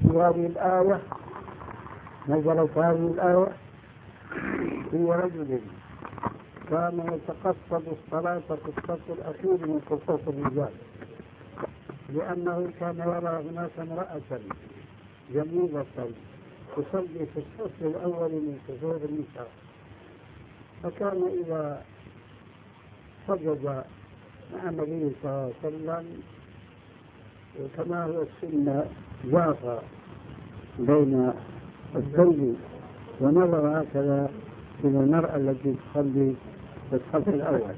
في هذه الآية نزلت هذه الآية في رجل كان يتقصد الصلاة في الصف الأخير من صفوف الرجال، لأنه كان يرى هناك امرأة جميلة تصلي في الصف الأول من صفوف النساء، فكان إذا سجد مع النبي صلى الله عليه وسلم كما هو السنة جاف بين الثوب ونظر هكذا إلى المرأة التي تصلي في الصف الأول،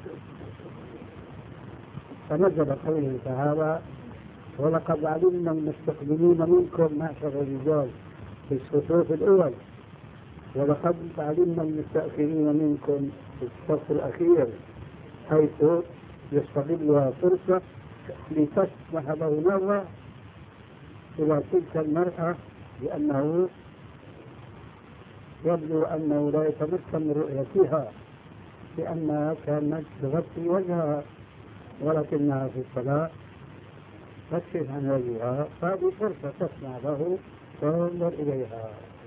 فنزل قوله تعالى: ولقد علمنا المستقبلين منكم معشر الرجال في الصفوف الأول، ولقد علمنا المستأخرين منكم في الصف الأخير، حيث يستغلها فرصة لتسمح له نظرة إلى تلك المرأة، لأنه يبدو أنه لا يتمكن من رؤيتها لأنها كانت تغطي وجهها، ولكنها في الصلاة تكشف عن وجهها، فهذه فرصة تسمع له وينظر إليها.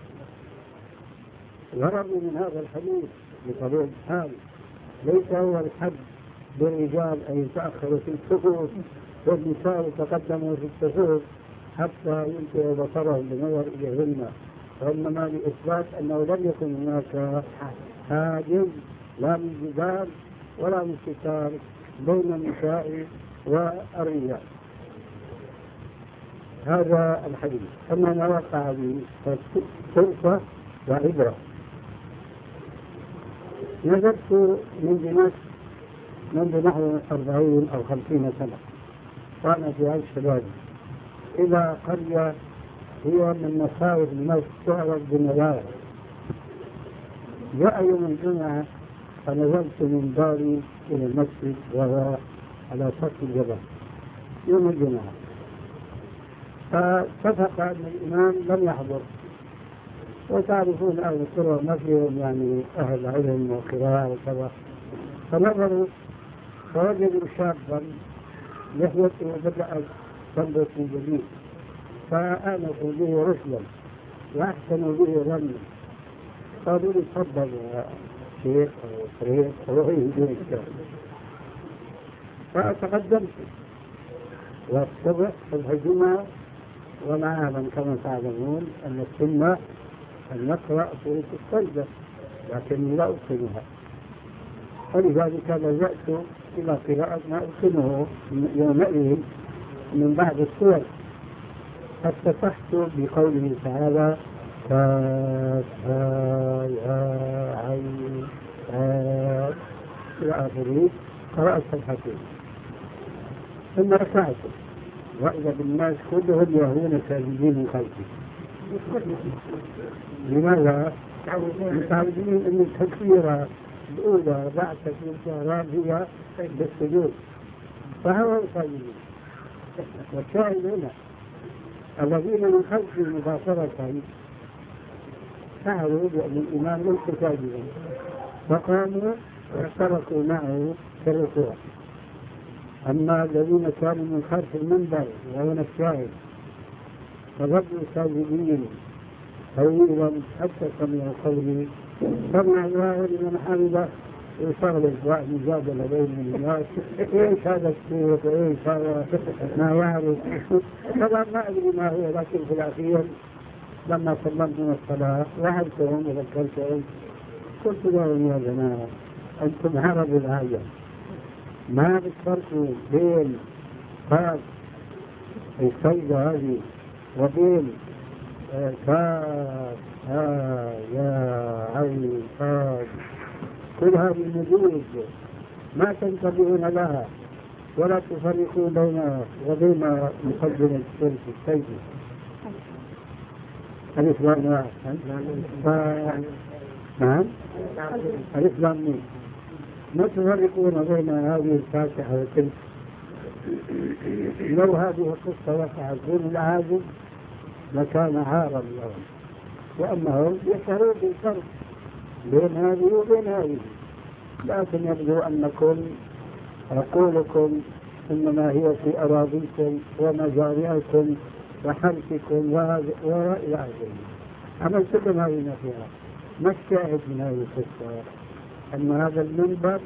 الغرض من هذا الحديث بطبيعة الحال ليس هو الحد بالرجال أن يتأخروا في الصفوف والنساء يتقدموا في الصفوف حتى ينتهي بصرهم بالنظر إليهن، وإنما لإثبات أنه لم يكن هناك حاجز لا من جدال ولا من قتال بين النساء والرجال. هذا الحديث. أما ما وقع به فرصة وعبرة. نزلت من دمشق منذ نحو 40 أو 50 سنة، وأنا في عيش شبابي، إلى قرية هي من مصائب دمشق تعرف بالنوايا. جاء يوم الجمعة فنزلت من داري إلى المسجد وهو على سطح الجبل يوم الجمعة، فاتفق أن الإمام لم يحضر، وتعرفون أهل القرى ما فيهم يعني أهل علم وقراءة وكذا، فنظروا فوجدوا شابا لحيته بدأت تنبت من جديد، فآنسوا به رشدا وأحسنوا به ظنا، قالوا لي تفضل يا شيخ أو شريف أو أي دون الشيخ. فتقدمت والصبح في الجمعة، ومعلم كما تعلمون أن السنة أن نقرأ سورة السجدة، لكني لا أتقنها، ولذلك لجأت إلى قراءة ما أتقنه يومئذ من بعض السور، فافتتحت بقوله تعالى: كافها يا عين إلى آخره، قرأت الحكيم ثم ركعت، وإذا بالناس كلهم يهون ساجدين من خلفي. لماذا؟ متعودين أن التكبيرة الأولى بعد تكبيرة الرابعة بالسجود، فهو ساجدين. والشاهد هنا الذين من خلفي مباشرة فعلوا بأن الإمام ليس ساجدا، فقاموا واشتركوا معه في الركوع. أما الذين كانوا من خلف المنبر وهنا الشاهد فظلوا ساجدين طويلا حتى سمعوا قولي: سمع الله لمن حمده، وصار الإجواء مجادلة بين الناس: إيش هذا الشيخ وإيش هذا ما يعرف. طبعا ما أدري ما هو، لكن في الأخير لما سلمت من الصلاة وعدتهم وذكرتهم قلت لهم: يا جماعة أنتم عرب الآية، ما بتفرقوا بين قاف السيدة هذه وبين كاف يا عين قاف، كل هذه النجوم ما تنتبهون لها ولا تفرقوا بينها وبين مقدمة سورة السجدة. الإسلام واحد. نعم الإسلام ما تفرقون بين هذه الفاتحة وتلك. لو هذه القصة وقعت بين الأعاجم لكان عارا لهم، وأنهم يشعرون بالفرق بين هذه وبين هذه، لكن يبدو أنكم عقولكم إنما هي في أراضيكم ومجاريكم وحلفكم وإلى آخره. عملت لكم هذه النصيحة. ما الشاهد من هذه القصة؟ أن هذا المنبر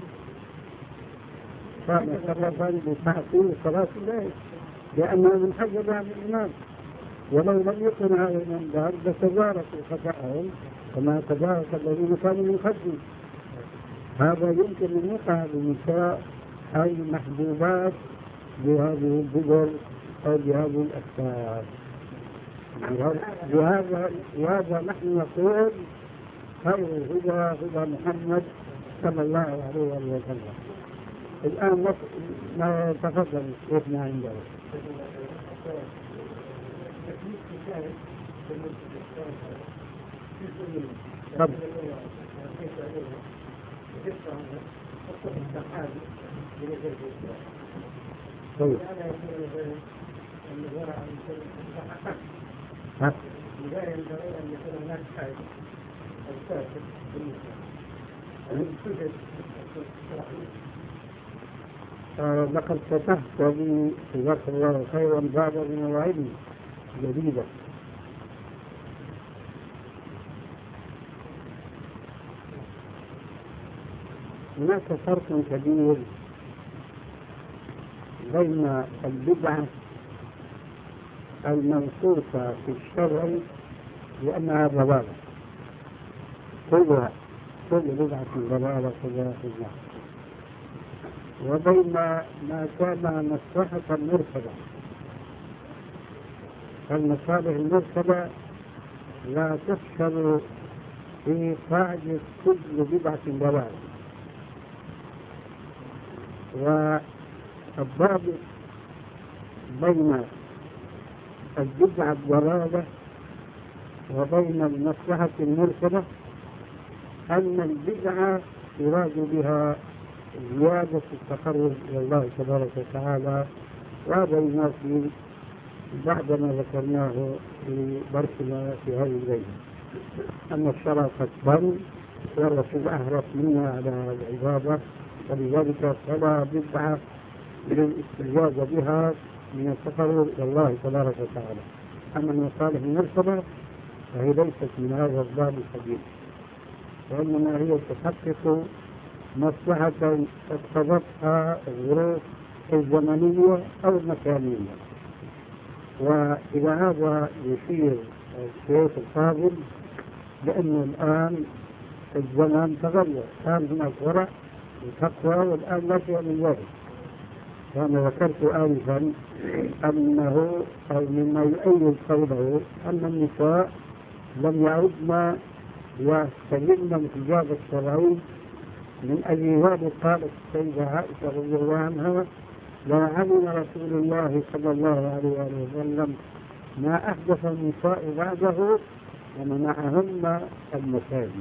كان سببا لتعطيل صلاة الليل، لأنه من حجب عن الإمام، ولو لم يكن هذا المنبر لتجاركوا خطأهم كما تجارك الذين كانوا من خلفهم. هذا يمكن أن يقع للنساء أي محبوبات بهذه البذر أو بهذه الأفكار. لهذا نحن نقول خير الهدى هدى محمد صلى الله عليه وسلم. الآن تفضل شيخنا عنده. طيب. لقد فتحت لي جزاك الله خيرا بعض المواعيد جديدة. هناك فرق كبير بين البدعة المنصوصة في الشرع لأنها ضلالة، كل بدعة ضلالة كلها في النار، وبين ما كان مصلحة مرسلة. المصالح المرسلة لا تحصل في قاعدة كل بدعة ضلالة، والضابط بين البدعة الضلالة وبين المصلحة المرسلة أن البدعة يراد بها زيادة التقرب إلى الله تبارك وتعالى، وهذا ينافي بعد ما ذكرناه في درسنا في هذه الليلة أن الشرع قد بل والرسول أهرب منا على العبادة، ولذلك فلا بدعة للاستجابة بها من التقرب إلى الله تبارك وتعالى. أما المصالح المرسلة فهي ليست من هذا الباب الكبير، وإنما هي تحقق مصلحة اقتضتها الظروف الزمنية أو المكانية. وإلى هذا يشير الشيخ الفاضل بأنه الآن الزمان تغير، كان هناك ورع وتقوى والآن لا شيء من ذلك. وأنا ذكرت آنفا أنه أو مما يؤيد قوله أن النساء لم يعدن يستلمن الحجاب الشرعي. من أجل ذلك قالت السيدة عائشة رضي الله عنها: لو علم رسول الله صلى الله عليه وسلم ما أحدث النساء بعده ومنعهن المساجد.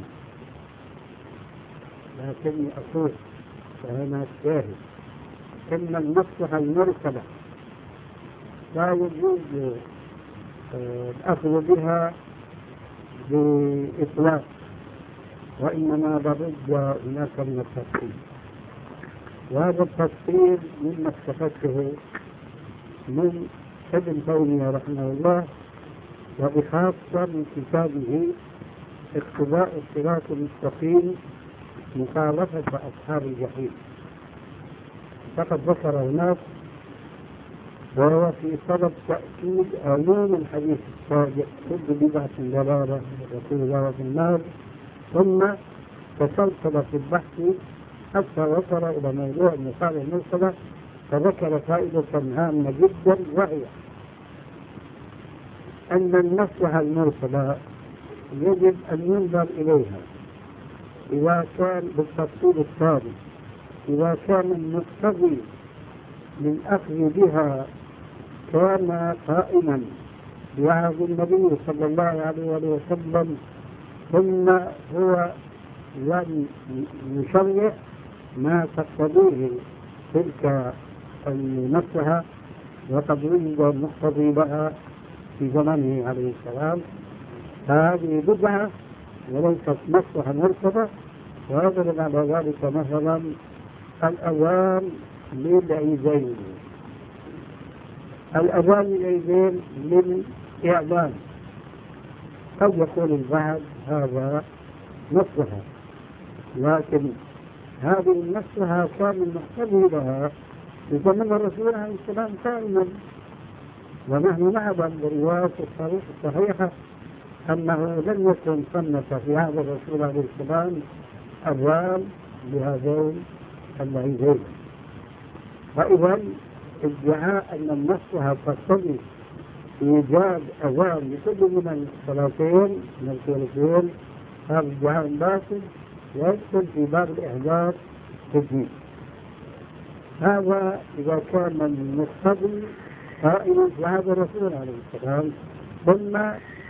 لكني أقول وهنا الشاهد إن المصلحة المرسلة لا يجوز الأخذ بها بإطلاق، وإنما لابد هناك من التفصيل. وهذا التفصيل مما استفدته من ابن تيمية رحمه الله، وبخاصة من كتابه اقتضاء الصراط المستقيم مخالفة أصحاب الجحيم. فقد ذكر هناك وهو في طلب تأكيد عموم الحديث الصادق: كل بدعة ضلالة وكل ضلالة في النار. ثم تسلسل في البحث حتى وصل إلى موضوع المصالح المرسلة، فذكر فائدة هامة جدا، وهي أن المصلحة المرسلة يجب أن ينظر إليها إذا كان بالتفصيل الثاني، إذا كان المقتضي من أخذ بها كان قائما بعهد النبي صلى الله عليه وسلم، ثم هو لم يشرع ما تقتضيه تلك المصلحة وقد وجد المقتضي لها في زمنه عليه السلام، فهذه بدعة وليست مصلحة مرتبة. ويضرب على ذلك مثلا الأذان للعيدين. الأذان العيدين للإعلام. قد يقول البعض هذا مصلحة، لكن هذه المصلحة كان المقتضي لها في زمن الرسول عليه السلام قائما، ونحن نعلم بالروايات الصحيحة أنه لم يكن سنة في عهد الرسول عليه السلام أذان لهذين العيدين. فإذا ادعاء أن المصلحة تقتضي إيجاد أذان لكل من الصلاتين من الكلمتين، هذا ادعاء باطل ويدخل في باب الإحداث في الدين. هذا إذا كان المقتضي قائما في عهد الرسول عليه السلام، ثم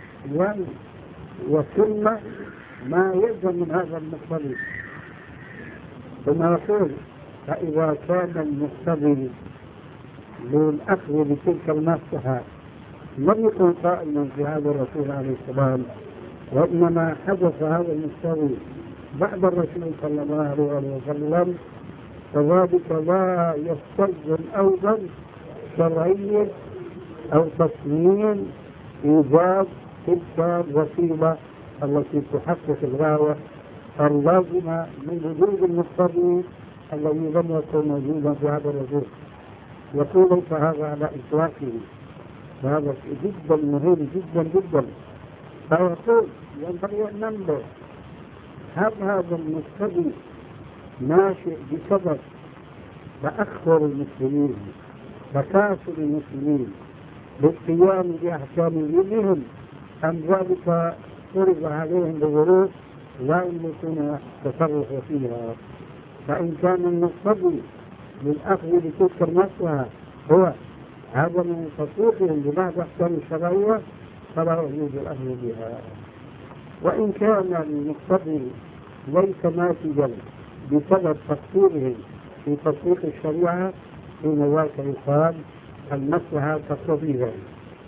وثم ما يلزم من هذا المقتضي. ثم يقول فإذا كان المقتضي للأخذ بتلك المصلحة لم يكن قائما في هذا الرسول عليه السلام، وإنما حدث هذا المقتضي بعد الرسول صلى الله عليه وسلم، فذلك لا يستلزم أيضا شرعية أو تصميم إيجاد تلك الوسيلة التي تحقق الغاية اللازمة من وجود المقتضي الذي لم يكن موجودا في هذا الرسول. يقول فهذا على إطلاقه، وهذا جدا مهم جدا جدا. فيقول ينبغي أن ننظر هل هذا المقتضي ناشئ بسبب تأخر المسلمين تكاسل المسلمين بالقيام بأحكام دينهم، أم ذلك فرض عليهم بظروف لا يملكون التصرف فيها؟ فإن كان المقتضي للأخذ بتلك المصلحة هو عدم تطبيقهم ببعض الأحكام الشرعية فلا يجوز الأخذ بها. وإن كان المقتضي ليس ناتجا بسبب تقصيرهم في تطبيق الشريعة حين ذاك يقال المصلحة تقتضي ذلك.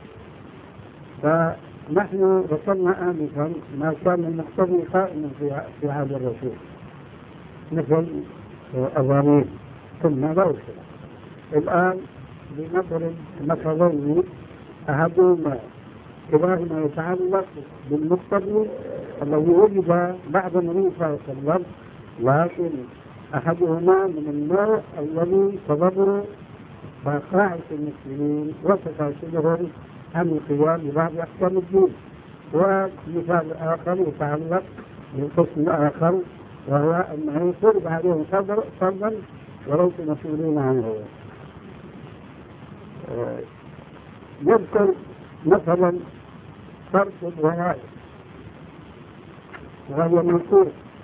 فنحن ذكرنا آنفا ما كان المقتضي قائما في عهد الرسول مثل أذانين ثم لا يشرع. الآن لنضرب مثلين، أحدهما كلاهما يتعلق بالمقتضي الذي وجد بعد النبي صلى الله عليه وسلم، لكن أحدهما من النوع الذي سببه بقاعة المسلمين وتكاسلهم عن القيام ببعض أحكام الدين. ومثال آخر يتعلق بالقسم الآخر، وهو أنه فرض عليهم فرضا وليسوا مسؤولين عنه. يذكر مثلا فرض الضرائب وهو منصوص.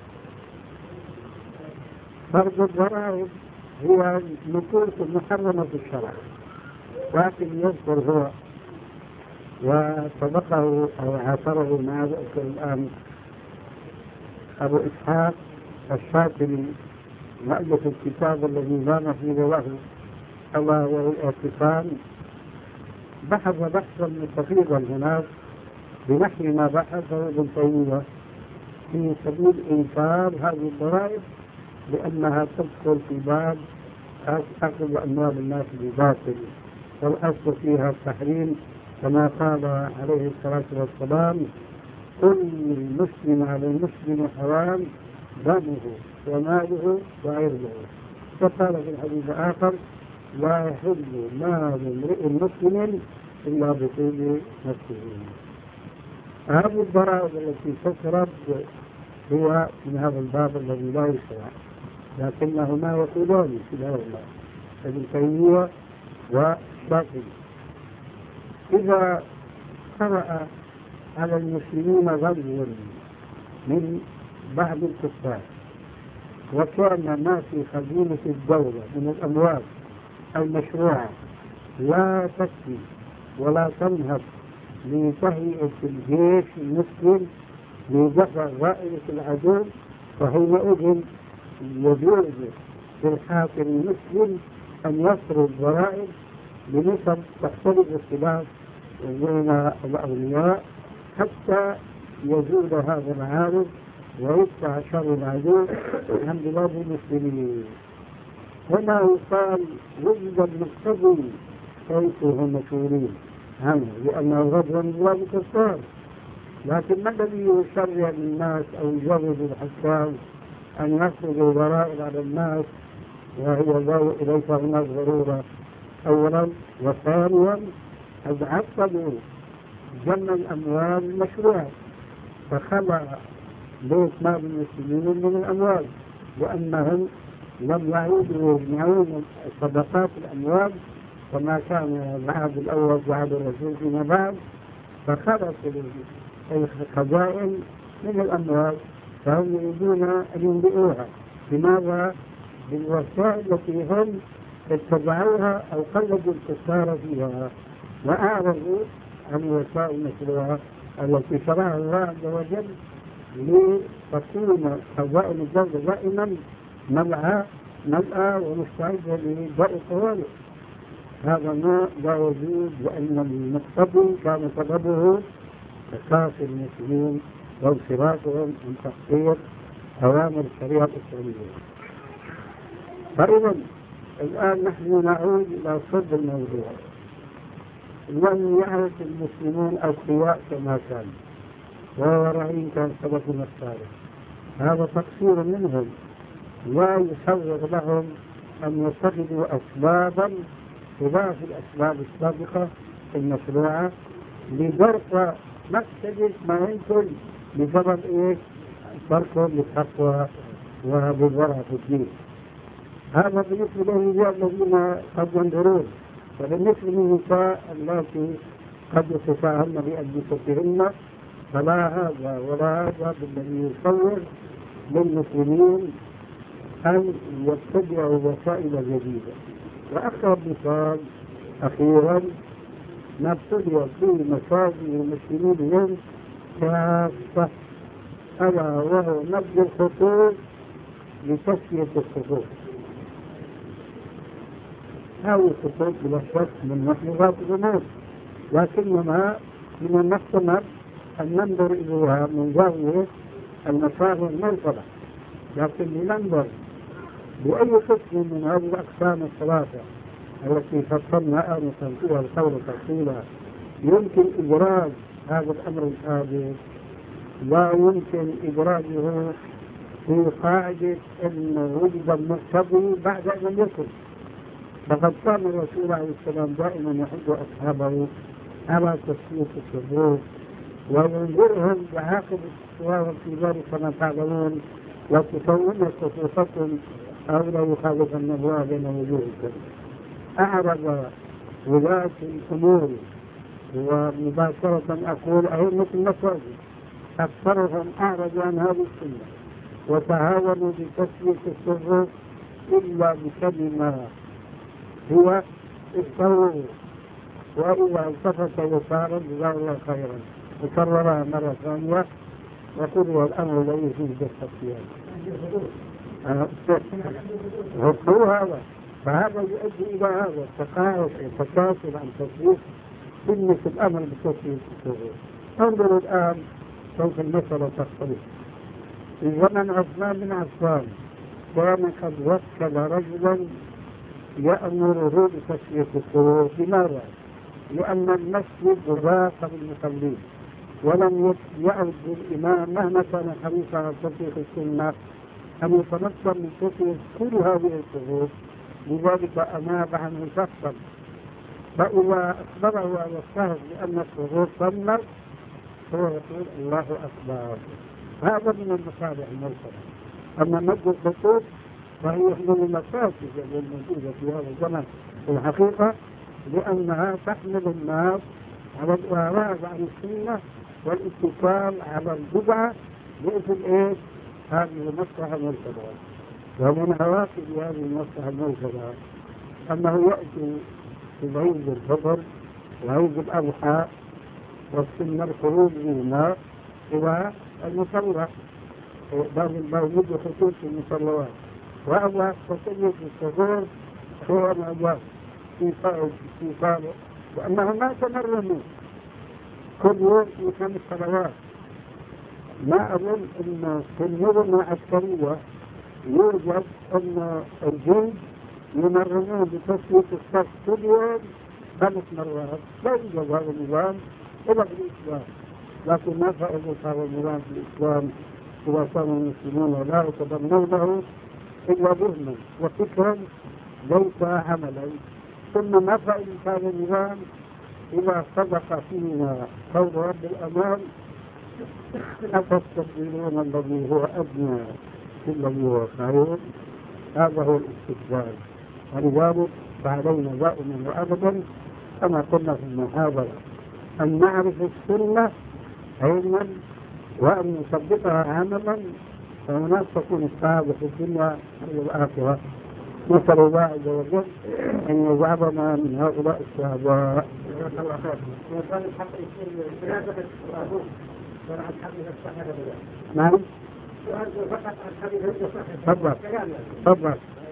فرض الضرائب هي نصوص محرمة في الشرع، لكن يذكر هو وسبقه أو عاصره مع ذكر الآن أبو إسحاق الشاطبي مؤلف الكتاب الذي لا نظير له ألا وهو الاعتصام، بحث بحثا مستفيضا هناك بنحو ما بحثه ابن تيمية في سبيل إنكار هذه الضرائب لأنها تدخل في باب أخذ أموال الناس بباطل، والأصل فيها التحريم كما قال عليه الصلاة والسلام: كل المسلم على المسلم حرام دمه وماله وعرضه. وقال في الحديث الآخر: لا يحل مال امرئ مسلم إلا بطيب نفسه. هذه الضرائب التي تسرد هي من هذا الباب الذي لا يشرع، لكنهما يقولان كلاهما ابن تيمية والشافعي: إذا قرأ على المسلمين غزو من بعض الكفار وكان ما في خزينة الدولة من الأموال المشروعة لا تكفي ولا تنهض لتهيئة الجيش المسلم لدفع غائلة العدو، فحينئذ يجوز للحاكم المسلم أن يفرض ضرائب بنسب تختلف الخلاف بين الأغنياء حتى يزول هذا العارض ويدفع شر العدو عن بلاد المسلمين. هنا يقال وجد المقتضي ليسوا مسؤولين عنه، لأنه غضب الله كفار. لكن ما الذي يشرع للناس أو يجوز الحكام أن يفرضوا ضرائب على الناس وهي ليس هناك ضرورة؟ أولا، وثانيا قد عطلوا جمع الأموال المشروعة، فخلع بيت مال المسلمين من الأموال، لأنهم لم يعودوا يجمعون صدقات الأموال كما كان العهد الأول وعهد الرسول فيما بعد، فخلصوا الخزائن من الأموال، فهم يريدون أن ينبئوها. لماذا؟ بالوسائل التي هم اتبعوها أو قلدوا الكفار فيها، وأعرضوا عن الوسائل المشروعة التي شرعها الله عز وجل لتكون خزائن الدولة دائما ملأى ومستعدة لداء الطوارئ. هذا ما لا يجوز، لأن المقتضي كان سببه إخلاص المسلمين وانصرافهم من تحقيق أوامر الشريعة الإسلامية. فإذا الآن نحن نعود إلى صلب الموضوع. لم يعرف المسلمون أوفياء كما كانوا، وورعين كان سببنا السابق، هذا تقصير منهم. لا يسوغ لهم أن يتخذوا أسبابا خلاف الأسباب السابقة المشروعة لدرء مفسدة ما يمكن بسبب تركهم للتقوى وبالورع في الدين. هذا بالنسبة للرجال الذين قد ينظرون، وبالنسبة للنساء التي قد يتساهلن بأنفسهن فلا هذا ولا هذا بالذي يصور للمسلمين أن يتبعوا وسائل جديدة. وأقرب مثال أخيرا ما ابتدأ في مساجد المسلمين اليوم كافة، ألا وهو نبذ الخطوط لتسوية الصفوف. هذه الخطوط بلا شك من محفظات الأمور، لكنما من المحتمل أن ننظر إليها من زاوية المصالح المرتبة، لكن لننظر بأي قسم من هذه الأقسام الثلاثة التي فصلنا آنفا فيها القول تفصيلا يمكن إدراج هذا الأمر الحادث، لا يمكن إدراجه في قاعدة أن وجد المقتضي بعد أن لم يكن. فقد كان الرسول عليه السلام دائما يحث أصحابه على تسوية الصفوف وينذرهم بعاقبة السواء في ذلك كما تعلمون: وتسوون صفوفكم أو لا يخالفن الله بين وجوهكم. أعرض ولاة الأمور ومباشرة أقول أئمة المساجد أكثرهم أعرضوا عن هذه السنة وتهاونوا بتسوية الصفوف إلا بكلمة هو استووا، وإذا التفت يسارا جزاه الله خيرا وكررها مرة ثانية وقضي الأمر الذي فيه بالتسوية. هو هذا، فهذا يؤدي إلى هذا التكاسل عن تسوية سنة الأمر بتسوية الصفوف. انظروا الآن كيف المسألة تختلف. في زمن عثمان بن عفان كان قد وكل رجلا يأمره بتسوية الصفوف. لماذا؟ لأن المسجد ضاق بالمصلين ولم يعد الإمام مهما كان حريصا على تطبيق السنة أن يتمكن من تسوية كل هذه الصفوف، لذلك أناب عنه شخصا. فإذا أخبره على الشهر بأن الصفوف تمت هو يقول الله أكبر. هذا من المصالح المرسلة. أما مد الخطوط فهي من المفاسد الموجودة في هذا الزمن في الحقيقة، لأنها تحمل الناس على الإعراض عن السنة والاتكال على البدعة بإثم هذه المصلحة المرسلة. ومن عواقب هذه المصلحة المرسلة أنه يأتي في عيد الفطر وعيد الأضحى والسنة الخروج منها إلى المصلى، مد خطوط في المصلوات، وأضع تسوية الصفوف هو الأجواء في صالح، وأنهم ما تمرنوا كل يوم في 5 صلوات. ما أظن أن في المدن العسكرية يوجد أن الجند يمرنون بتسوية الصف كل يوم 5 مرات لا يوجد هذا النظام إلا في الإسلام، لكن ما فائدة هذا النظام في الإسلام إذا كانوا المسلمون لا يتبنونه إلا ذهنا وفكرا ليس عملا. ثم ما فائدة هذا النظام إذا صدق فينا قول رب الأمان أتستبدلون الذي هو أدنى بالذي هو خير. هذا هو الاستبدال. ولذلك فعلينا دائما وأبدا كما قلنا في المحاضرة أن نعرف السنة علما وأن نصدقها عملا، فهناك تكون السعادة في الدنيا والآخرة. نسأل الله عز وجل أن يجعلنا من هؤلاء الشهداء. نعم. تفضل تفضل.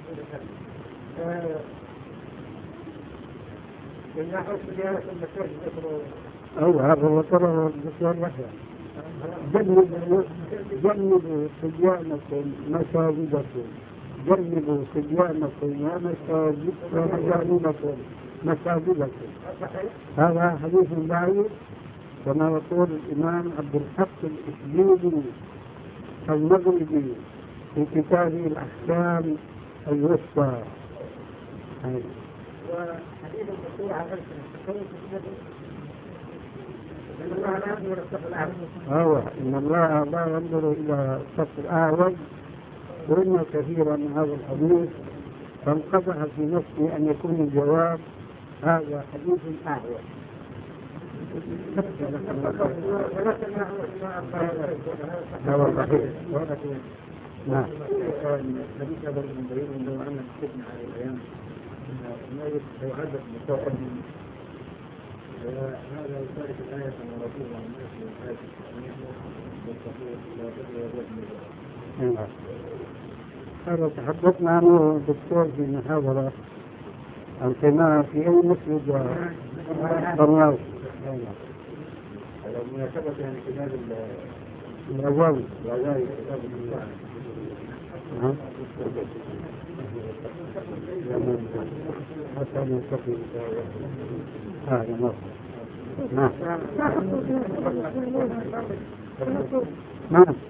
أيوة هذا هو ترى الدكتور يحيى. جنبوا صبيانكم مساجدكم، جنبوا صبيانكم ومجانبكم مساجدكم. هذا حديث بعيد كما يقول الإمام عبد الحق الإشبيلي المغربي في كتابه الأحكام الوسطى. وحديث الدكتور عن إن الله لا ينظر إلى الصف الأعوج، وإن كثيرا من هذا الحديث فانقطع في نفسي أن يكون الجواب هذا حديث أعوج. هذا صحيح. نعم. حديث هذا المنبرين لو أن كتبنا على الأيام ما يعذب مستوى هذا يشارك الآية من رسول الله هذا تحدثنا عنه الدكتور في محاضرة القناة في أي مسجد برنامج المناسبة يعني كتاب الغزالي كتاب حتى نستطيع هذا مرة. نعم نعم.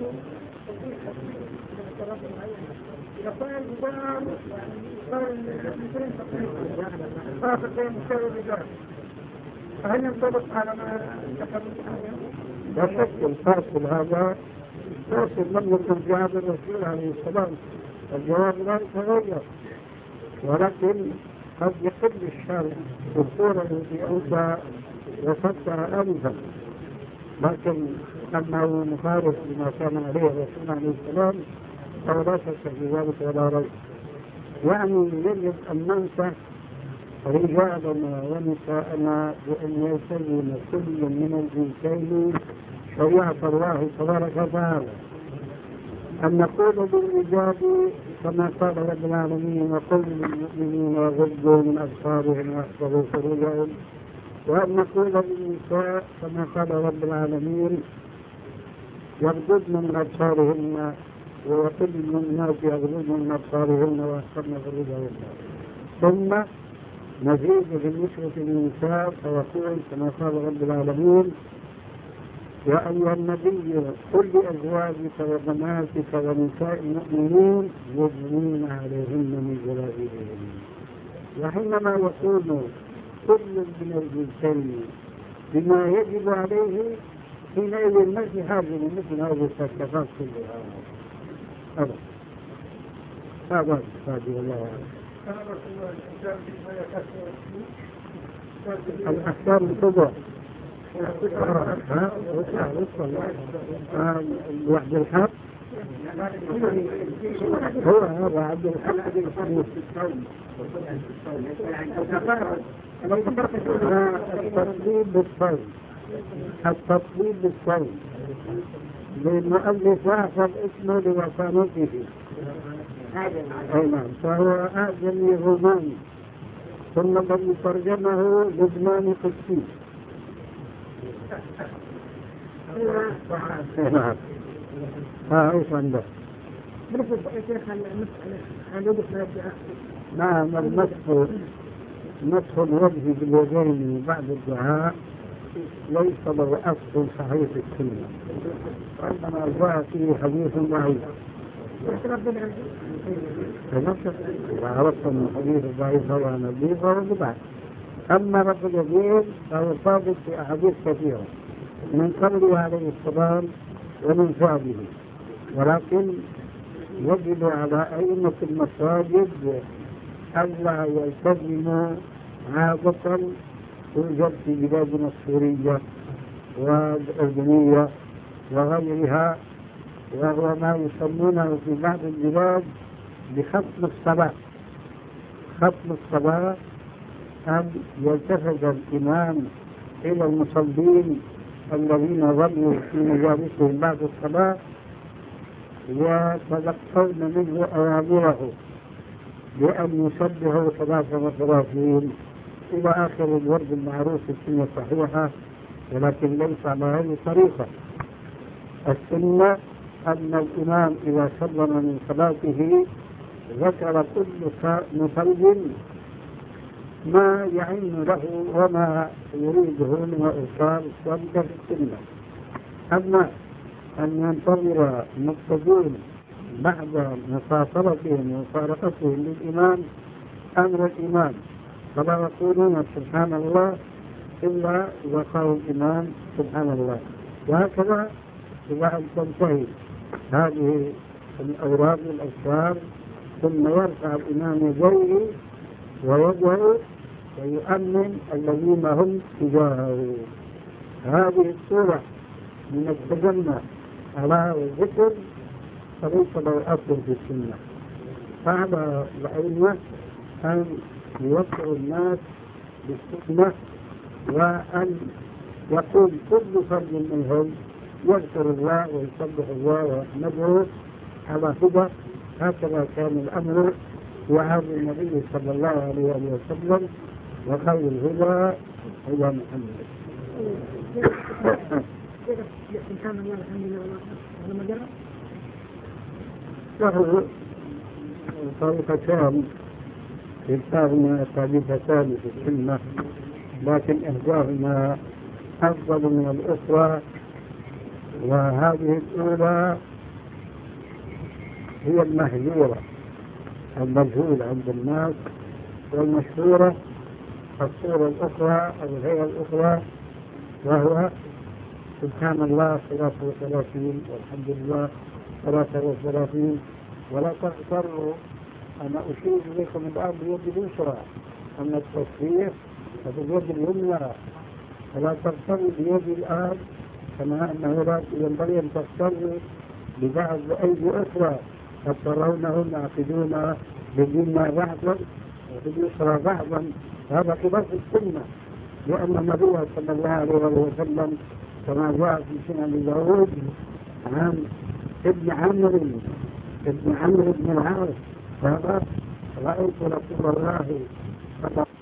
هل ينطبق على ما لا شك الفاصل هذا فاصل لم يكن في عهد الرسول عليه السلام، الجواب لا يتغير، ولكن قد يقل الشارع بالصورة التي أنت وصفتها آنفا، لكن أنه مخالف لما كان عليه الرسول عليه السلام فلا شك في ذلك ولا ريب. يعني يجب أن ننصح رجالنا ونساءنا بأن يلتزم كل من الجنسين شريعة الله تبارك وتعالى، أن نقول للرجال كما قال رب العالمين وقل للمؤمنين يغضوا من أبصارهم ويحفظوا فروجهم، وأن نقول للنساء كما قال رب العالمين يغضضن من أبصارهن ويقل للناس يغضضن من أبصارهن ويحفظن فروجهن. ثم نزيد بالنسبة للنساء فيقول كما قال رب العالمين يا أيها النبي قل لأزواجك وبناتك ونساء المؤمنين يدنين عليهن من جلابيبهن. وحينما يكون كل من الجنسين بما يجب عليه حينئذ ما في حاجة مثل هذه التكلفات كلها. هذا هذه الله الأحكام الكبرى وحد الحق هو هذا عبد الحق التطبيب بالصوم، التطبيب بالصوم للمؤلف يحفظ اسمه لوصانته. فهو أعجمي روماني ثم الذي ترجمه لبناني قدسي. نعم. ايش عنده؟ نعم المسح مسح الوجه باليدين بعد الدعاء ليس له أصل صحيح في السنة، وإنما جاء فيه حديث ضعيف. إذا عرفت أن الحديث الضعيف هو نبيه فهو بدعة. أما رب اليدين فهو ثابت في أحاديث كثيرة من قوله عليه السلام ومن فعله، ولكن يجب على أئمة المساجد ألا يلتزموا عادة توجد في بلادنا السورية والأردنية وغيرها، وهو ما يسمونه في بعض البلاد بختم الصلاة. ختم الصلاة أن يلتفت الإمام إلى المصلين الذين ظلوا في مجالسهم بعد الصلاة وتلقون منه أوامره بأن يسبحوا 33 إلى آخر الورد المعروف في السنة الصحيحة، ولكن ليس على هذه الطريقة. السنة أن الإمام إذا سلم من صلاته ذكر كل مصل ما يعين له وما يريده من الإرسال ذلك في السنة. أما أن ينتظر المقتدون بعد مفاصلتهم ومفارقتهم للإمام أمر الإمام، فلا يقولون سبحان الله إلا إذا قال الإمام سبحان الله. وهكذا إذا أن تنتهي هذه الأوراد والأذكار ثم يرفع الإمام يديه ويدعو ويؤمن الذين هم تجاهه. هذه الصورة من التجمع على الذكر فليس له أصل في السنة. فعلى الأئمة أن يوقعوا الناس بالسنة، وأن يقول كل فرد منهم يذكر الله ويسبح الله ويحمده على هدى. هكذا كان الأمر في عهد النبي صلى الله عليه وسلم، وخير الهدى هدى محمد. له طريقتان كلتاهما ثابتتان في السنة، لكن إحداهما أفضل من الأخرى، وهذه الأولى هي المهجورة المجهولة عند الناس، والمشهورة الصورة الأخرى أو الهيئة الأخرى، وهو سبحان الله 33 والحمد لله 33. ولا تغتروا، أنا أشير إليكم الآن بيد اليسرى أن التصفيق في اليد اليمنى، فلا تغتروا بيد الآن كما أنه ينبغي أن تغتروا ببعض أيدي أخرى قد ترونهم يعقدون باليمنى بعضا وفي اليسرى بعضا. هذا خلاف السنة، لأن النبي صلى الله عليه وسلم كما جاء في سنن داود عن ابن عمرو بن العاص قال رأيت رسول الله